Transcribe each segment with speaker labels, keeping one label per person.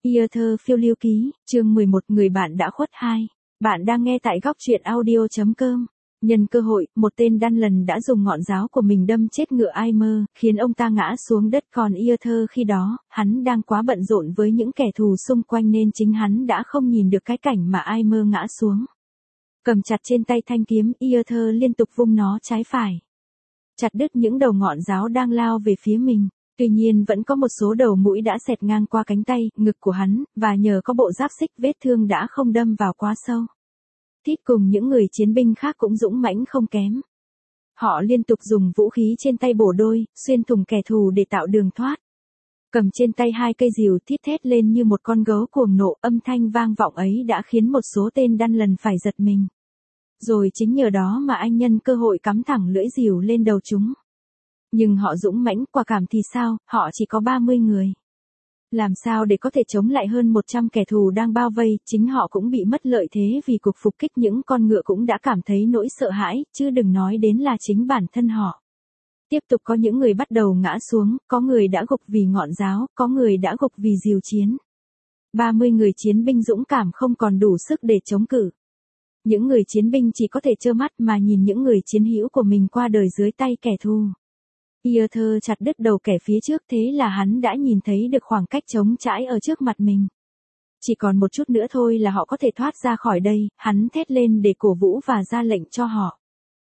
Speaker 1: Yêu thơ phiêu lưu ký, chương 11 người bạn đã khuất 2. Bạn đang nghe tại góc truyện audio.com. Nhân cơ hội, một tên đan lần đã dùng ngọn giáo của mình đâm chết ngựa Aimer, khiến ông ta ngã xuống đất. Còn Yêu thơ khi đó, hắn đang quá bận rộn với những kẻ thù xung quanh nên chính hắn đã không nhìn được cái cảnh mà Aimer ngã xuống. Cầm chặt trên tay thanh kiếm, Yêu thơ liên tục vung nó trái phải, chặt đứt những đầu ngọn giáo đang lao về phía mình. Tuy nhiên vẫn có một số đầu mũi đã xẹt ngang qua cánh tay, ngực của hắn, và nhờ có bộ giáp xích vết thương đã không đâm vào quá sâu. Tít cùng những người chiến binh khác cũng dũng mãnh không kém. Họ liên tục dùng vũ khí trên tay bổ đôi, xuyên thủng kẻ thù để tạo đường thoát. Cầm trên tay hai cây rìu thít thét lên như một con gấu cuồng nộ, âm thanh vang vọng ấy đã khiến một số tên đan lần phải giật mình. Rồi chính nhờ đó mà anh nhân cơ hội cắm thẳng lưỡi rìu lên đầu chúng. Nhưng họ dũng mãnh, quả cảm thì sao, họ chỉ có 30 người. Làm sao để có thể chống lại hơn 100 kẻ thù đang bao vây, chính họ cũng bị mất lợi thế vì cuộc phục kích. Những con ngựa cũng đã cảm thấy nỗi sợ hãi, chứ đừng nói đến là chính bản thân họ. Tiếp tục có những người bắt đầu ngã xuống, có người đã gục vì ngọn giáo, có người đã gục vì rìu chiến. 30 người chiến binh dũng cảm không còn đủ sức để chống cự. Những người chiến binh chỉ có thể trơ mắt mà nhìn những người chiến hữu của mình qua đời dưới tay kẻ thù. Yêu thơ chặt đứt đầu kẻ phía trước, thế là hắn đã nhìn thấy được khoảng cách trống trải ở trước mặt mình. Chỉ còn một chút nữa thôi là họ có thể thoát ra khỏi đây, hắn thét lên để cổ vũ và ra lệnh cho họ.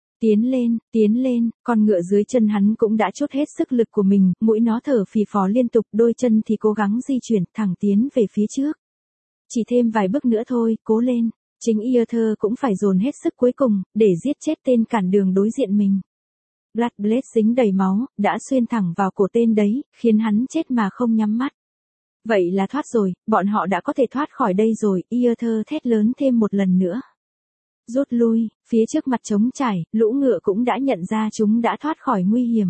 Speaker 1: Tiến lên, con ngựa dưới chân hắn cũng đã trút hết sức lực của mình, mũi nó thở phì phò liên tục, đôi chân thì cố gắng di chuyển thẳng tiến về phía trước. Chỉ thêm vài bước nữa thôi, cố lên. Chính Yêu thơ cũng phải dồn hết sức cuối cùng, để giết chết tên cản đường đối diện mình. Blood Blade dính đầy máu, đã xuyên thẳng vào cổ tên đấy, khiến hắn chết mà không nhắm mắt. Vậy là thoát rồi, bọn họ đã có thể thoát khỏi đây rồi, Yêu thơ thét lớn thêm một lần nữa. Rút lui, phía trước mặt trống trải, lũ ngựa cũng đã nhận ra chúng đã thoát khỏi nguy hiểm.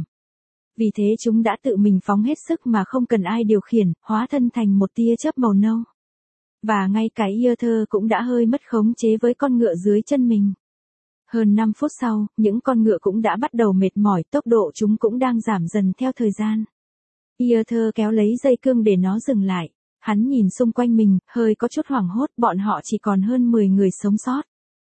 Speaker 1: Vì thế chúng đã tự mình phóng hết sức mà không cần ai điều khiển, hóa thân thành một tia chớp màu nâu. Và ngay cả Yêu thơ cũng đã hơi mất khống chế với con ngựa dưới chân mình. Hơn 5 phút sau, những con ngựa cũng đã bắt đầu mệt mỏi, tốc độ chúng cũng đang giảm dần theo thời gian. Yêu thơ kéo lấy dây cương để nó dừng lại. Hắn nhìn xung quanh mình, hơi có chút hoảng hốt, bọn họ chỉ còn hơn 10 người sống sót.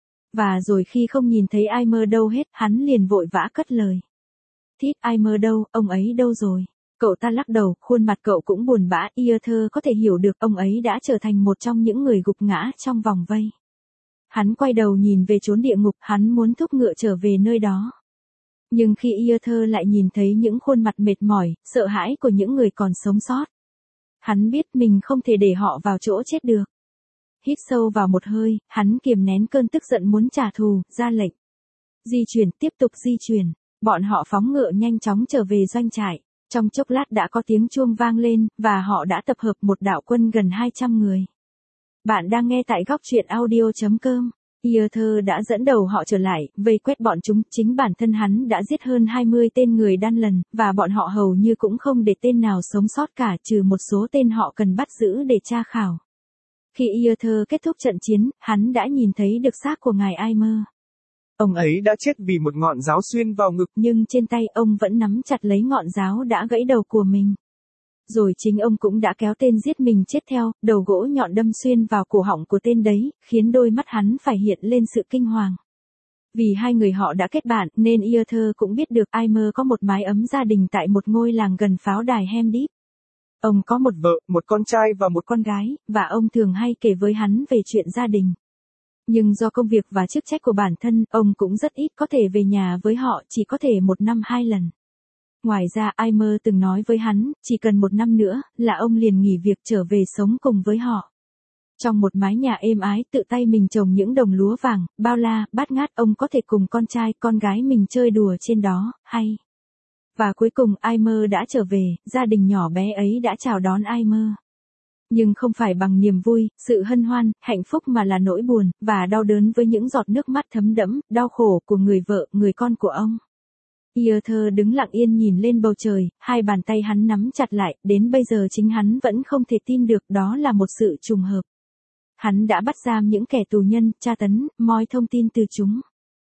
Speaker 1: Và rồi khi không nhìn thấy Aimer đâu hết, hắn liền vội vã cất lời. Thít, Aimer đâu, ông ấy đâu rồi? Cậu ta lắc đầu, khuôn mặt cậu cũng buồn bã. Yêu thơ có thể hiểu được ông ấy đã trở thành một trong những người gục ngã trong vòng vây. Hắn quay đầu nhìn về chốn địa ngục, hắn muốn thúc ngựa trở về nơi đó. Nhưng khi Yêu thơ lại nhìn thấy những khuôn mặt mệt mỏi, sợ hãi của những người còn sống sót. Hắn biết mình không thể để họ vào chỗ chết được. Hít sâu vào một hơi, hắn kiềm nén cơn tức giận muốn trả thù, ra lệnh. Di chuyển, tiếp tục di chuyển. Bọn họ phóng ngựa nhanh chóng trở về doanh trại. Trong chốc lát đã có tiếng chuông vang lên, và họ đã tập hợp một đạo quân gần 200 người. Bạn đang nghe tại góc truyện audio.com. Yêu thơ đã dẫn đầu họ trở lại, vây quét bọn chúng. Chính bản thân hắn đã giết hơn 20 tên người đan lần, và bọn họ hầu như cũng không để tên nào sống sót cả, trừ một số tên họ cần bắt giữ để tra khảo. Khi Yêu thơ kết thúc trận chiến, hắn đã nhìn thấy được xác của ngài Aimer.
Speaker 2: Ông ấy đã chết vì một ngọn giáo xuyên vào ngực.
Speaker 1: Nhưng trên tay ông vẫn nắm chặt lấy ngọn giáo đã gãy đầu của mình. Rồi chính ông cũng đã kéo tên giết mình chết theo, đầu gỗ nhọn đâm xuyên vào cổ họng của tên đấy, khiến đôi mắt hắn phải hiện lên sự kinh hoàng. Vì hai người họ đã kết bạn, nên Yêu thơ cũng biết được Aimer có một mái ấm gia đình tại một ngôi làng gần pháo đài Hemdeep. Ông có một vợ, một con trai và một con gái, và ông thường hay kể với hắn về chuyện gia đình. Nhưng do công việc và chức trách của bản thân, ông cũng rất ít có thể về nhà với họ, chỉ có thể 1 năm 2 lần. Ngoài ra, Aimer từng nói với hắn, chỉ cần 1 năm nữa, là ông liền nghỉ việc trở về sống cùng với họ. Trong một mái nhà êm ái, tự tay mình trồng những đồng lúa vàng, bao la, bát ngát, ông có thể cùng con trai, con gái mình chơi đùa trên đó, hay. Và cuối cùng Aimer đã trở về, gia đình nhỏ bé ấy đã chào đón Aimer. Nhưng không phải bằng niềm vui, sự hân hoan, hạnh phúc mà là nỗi buồn, và đau đớn với những giọt nước mắt thấm đẫm, đau khổ của người vợ, người con của ông. Yêu thơ đứng lặng yên nhìn lên bầu trời, hai bàn tay hắn nắm chặt lại, đến bây giờ chính hắn vẫn không thể tin được đó là một sự trùng hợp. Hắn đã bắt giam những kẻ tù nhân, tra tấn, moi thông tin từ chúng.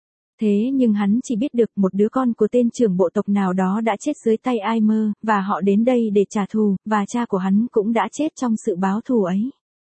Speaker 1: Thế nhưng hắn chỉ biết được một đứa con của tên trưởng bộ tộc nào đó đã chết dưới tay Aimer, và họ đến đây để trả thù, và cha của hắn cũng đã chết trong sự báo thù ấy.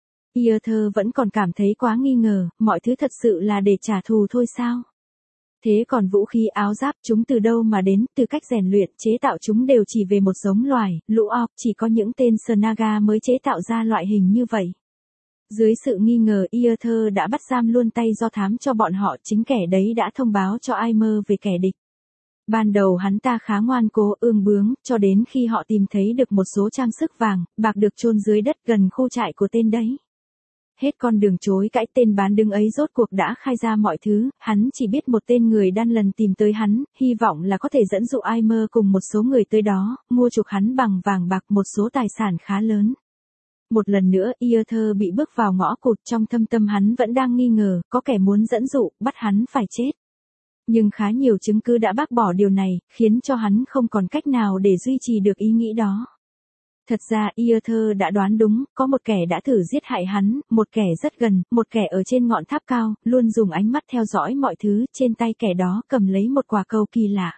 Speaker 1: Iother vẫn còn cảm thấy quá nghi ngờ, mọi thứ thật sự là để trả thù thôi sao? Thế còn vũ khí áo giáp chúng từ đâu mà đến, từ cách rèn luyện, chế tạo chúng đều chỉ về một giống loài, lũ orc, chỉ có những tên Snaga mới chế tạo ra loại hình như vậy. Dưới sự nghi ngờ, Iother đã bắt giam luôn tay do thám cho bọn họ, chính kẻ đấy đã thông báo cho Aimer về kẻ địch. Ban đầu hắn ta khá ngoan cố ương bướng, cho đến khi họ tìm thấy được một số trang sức vàng, bạc được chôn dưới đất gần khu trại của tên đấy. Hết con đường chối cãi, tên bán đứng ấy rốt cuộc đã khai ra mọi thứ, hắn chỉ biết một tên người đan lần tìm tới hắn, hy vọng là có thể dẫn dụ Aimer cùng một số người tới đó, mua chuộc hắn bằng vàng bạc một số tài sản khá lớn. Một lần nữa Iother bị bước vào ngõ cụt, trong thâm tâm hắn vẫn đang nghi ngờ, có kẻ muốn dẫn dụ, bắt hắn phải chết. Nhưng khá nhiều chứng cứ đã bác bỏ điều này, khiến cho hắn không còn cách nào để duy trì được ý nghĩ đó. Thật ra Iother đã đoán đúng, có một kẻ đã thử giết hại hắn, một kẻ rất gần, một kẻ ở trên ngọn tháp cao, luôn dùng ánh mắt theo dõi mọi thứ, trên tay kẻ đó cầm lấy một quả cầu kỳ lạ.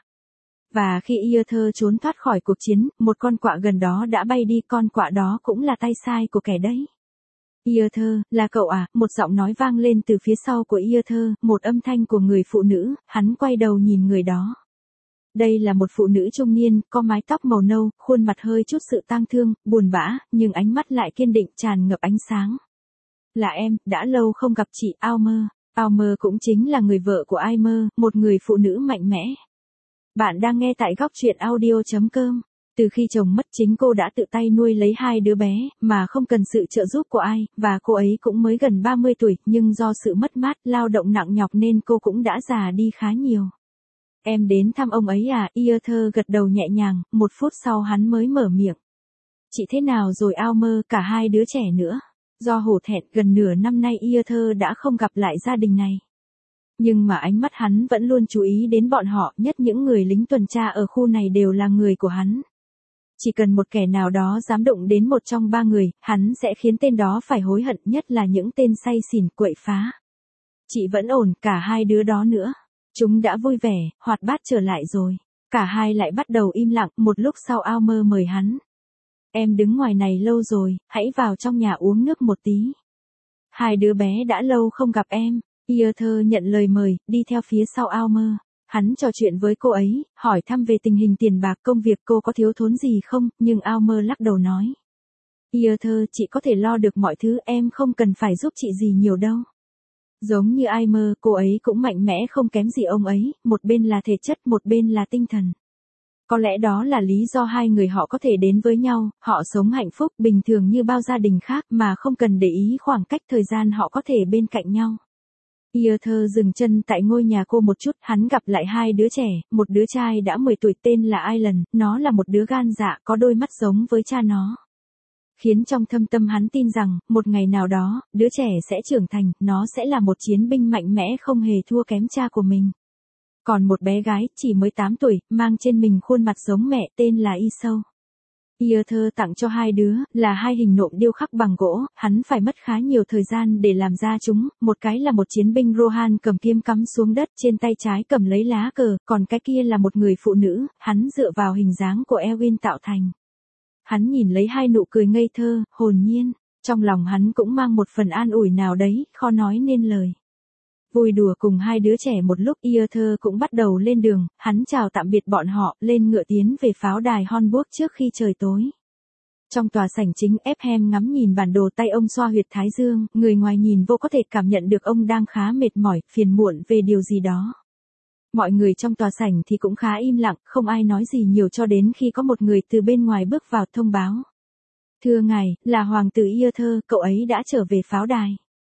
Speaker 1: Và khi Iother trốn thoát khỏi cuộc chiến, một con quạ gần đó đã bay đi, con quạ đó cũng là tay sai của kẻ đấy. Iother, là cậu à? Một giọng nói vang lên từ phía sau của Iother, một âm thanh của người phụ nữ, hắn quay đầu nhìn người đó. Đây là một phụ nữ trung niên, có mái tóc màu nâu, khuôn mặt hơi chút sự tang thương, buồn bã, nhưng ánh mắt lại kiên định, tràn ngập ánh sáng. Là em, đã lâu không gặp chị Almer. Almer cũng chính là người vợ của Aimer, một người phụ nữ mạnh mẽ. Bạn đang nghe tại góc truyện audio.com. Từ khi chồng mất, chính cô đã tự tay nuôi lấy 2 đứa bé, mà không cần sự trợ giúp của ai, và cô ấy cũng mới gần 30 tuổi, nhưng do sự mất mát, lao động nặng nhọc nên cô cũng đã già đi khá nhiều. Em đến thăm ông ấy à? Iother gật đầu nhẹ nhàng, 1 phút sau hắn mới mở miệng. Chị thế nào rồi Almer, cả 2 đứa trẻ nữa? Do hổ thẹn, gần nửa năm nay Iother đã không gặp lại gia đình này. Nhưng mà ánh mắt hắn vẫn luôn chú ý đến bọn họ, nhất những người lính tuần tra ở khu này đều là người của hắn. Chỉ cần một kẻ nào đó dám đụng đến một trong 3 người, hắn sẽ khiến tên đó phải hối hận, nhất là những tên say xỉn, quậy phá. Chị vẫn ổn, cả 2 đứa đó nữa. Chúng đã vui vẻ, hoạt bát trở lại rồi. Cả hai lại bắt đầu im lặng, một lúc sau Almer mời hắn. Em đứng ngoài này lâu rồi, hãy vào trong nhà uống nước một tí. 2 đứa bé đã lâu không gặp em. Iother nhận lời mời, đi theo phía sau Almer. Hắn trò chuyện với cô ấy, hỏi thăm về tình hình tiền bạc, công việc, cô có thiếu thốn gì không, nhưng Almer lắc đầu nói. Iother, chị có thể lo được mọi thứ, em không cần phải giúp chị gì nhiều đâu. Giống như Aimer, cô ấy cũng mạnh mẽ không kém gì ông ấy, một bên là thể chất, một bên là tinh thần. Có lẽ đó là lý do 2 người họ có thể đến với nhau, họ sống hạnh phúc, bình thường như bao gia đình khác, mà không cần để ý khoảng cách thời gian họ có thể bên cạnh nhau. Iother dừng chân tại ngôi nhà cô một chút, hắn gặp lại 2 đứa trẻ, một đứa trai đã 10 tuổi tên là Ireland, nó là một đứa gan dạ, có đôi mắt giống với cha nó. Khiến trong thâm tâm hắn tin rằng, một ngày nào đó, đứa trẻ sẽ trưởng thành, nó sẽ là một chiến binh mạnh mẽ không hề thua kém cha của mình. Còn một bé gái, chỉ mới 8 tuổi, mang trên mình khuôn mặt giống mẹ, tên là Isou. Iother tặng cho 2 đứa, là 2 hình nộm điêu khắc bằng gỗ, hắn phải mất khá nhiều thời gian để làm ra chúng, một cái là một chiến binh Rohan cầm kiếm cắm xuống đất, trên tay trái cầm lấy lá cờ, còn cái kia là một người phụ nữ, hắn dựa vào hình dáng của Elwyn tạo thành. Hắn nhìn lấy 2 nụ cười ngây thơ, hồn nhiên, trong lòng hắn cũng mang một phần an ủi nào đấy, khó nói nên lời. Vui đùa cùng 2 đứa trẻ một lúc, Iother cũng bắt đầu lên đường, hắn chào tạm biệt bọn họ, lên ngựa tiến về pháo đài Hornburg trước khi trời tối. Trong tòa sảnh chính, Ephem ngắm nhìn bản đồ, tay ông xoa huyệt thái dương, người ngoài nhìn vô có thể cảm nhận được ông đang khá mệt mỏi, phiền muộn về điều gì đó. Mọi người trong tòa sảnh thì cũng khá im lặng, không ai nói gì nhiều cho đến khi có một người từ bên ngoài bước vào thông báo. Thưa ngài, là hoàng tử Iother, cậu ấy đã trở về pháo đài.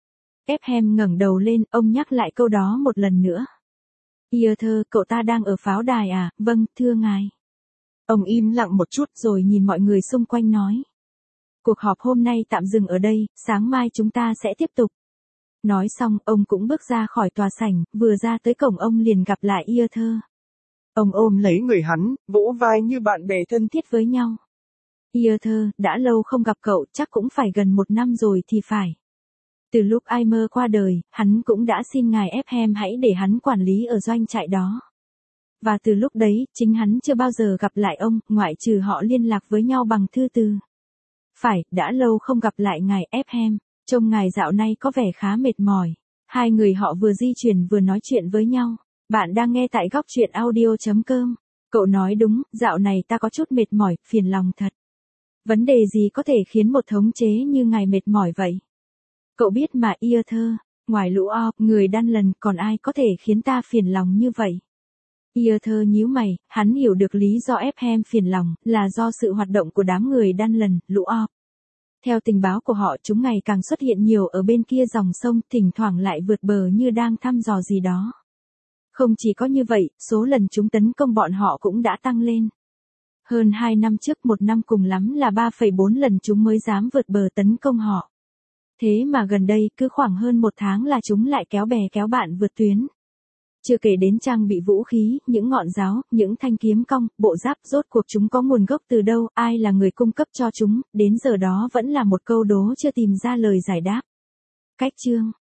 Speaker 1: Ephem ngẩng đầu lên, ông nhắc lại câu đó một lần nữa. Iother, cậu ta đang ở pháo đài à? Vâng, thưa ngài.
Speaker 2: Ông im lặng một chút
Speaker 1: rồi nhìn mọi người xung quanh nói. Cuộc họp hôm nay tạm dừng ở đây, sáng mai chúng ta sẽ tiếp tục. Nói xong, ông cũng bước ra khỏi tòa sảnh, vừa ra tới cổng ông liền gặp lại Iother.
Speaker 2: Ông ôm lấy người hắn, vỗ vai như bạn bè thân thiết
Speaker 1: với nhau. Iother, đã lâu không gặp cậu, chắc cũng phải gần 1 năm rồi thì phải. Từ lúc Aimer qua đời, hắn cũng đã xin ngài Ephem hãy để hắn quản lý ở doanh trại đó. Và từ lúc đấy, chính hắn chưa bao giờ gặp lại ông, ngoại trừ họ liên lạc với nhau bằng thư từ. Phải, đã lâu không gặp lại ngài Ephem, trông ngài dạo này có vẻ khá mệt mỏi. Hai người họ vừa di chuyển vừa nói chuyện với nhau. Bạn đang nghe tại góc truyện audio.com. Cậu nói đúng, dạo này ta có chút mệt mỏi, phiền lòng thật. Vấn đề gì có thể khiến một thống chế như ngài mệt mỏi vậy? Cậu biết mà Arthur, ngoài lũ người đan lần còn ai có thể khiến ta phiền lòng như vậy? Arthur nhíu mày, hắn hiểu được lý do Ephem phiền lòng, là do sự hoạt động của đám người đan lần, lũ Theo tình báo của họ chúng ngày càng xuất hiện nhiều ở bên kia dòng sông, thỉnh thoảng lại vượt bờ như đang thăm dò gì đó. Không chỉ có như vậy, số lần chúng tấn công bọn họ cũng đã tăng lên. Hơn 2 năm trước, một năm cùng lắm là 3,4 lần chúng mới dám vượt bờ tấn công họ. Thế mà gần đây, cứ khoảng hơn 1 tháng là chúng lại kéo bè kéo bạn vượt tuyến. Chưa kể đến trang bị vũ khí, những ngọn giáo, những thanh kiếm cong, bộ giáp, rốt cuộc chúng có nguồn gốc từ đâu, ai là người cung cấp cho chúng, đến giờ đó vẫn là một câu đố chưa tìm ra lời giải đáp. Cách chương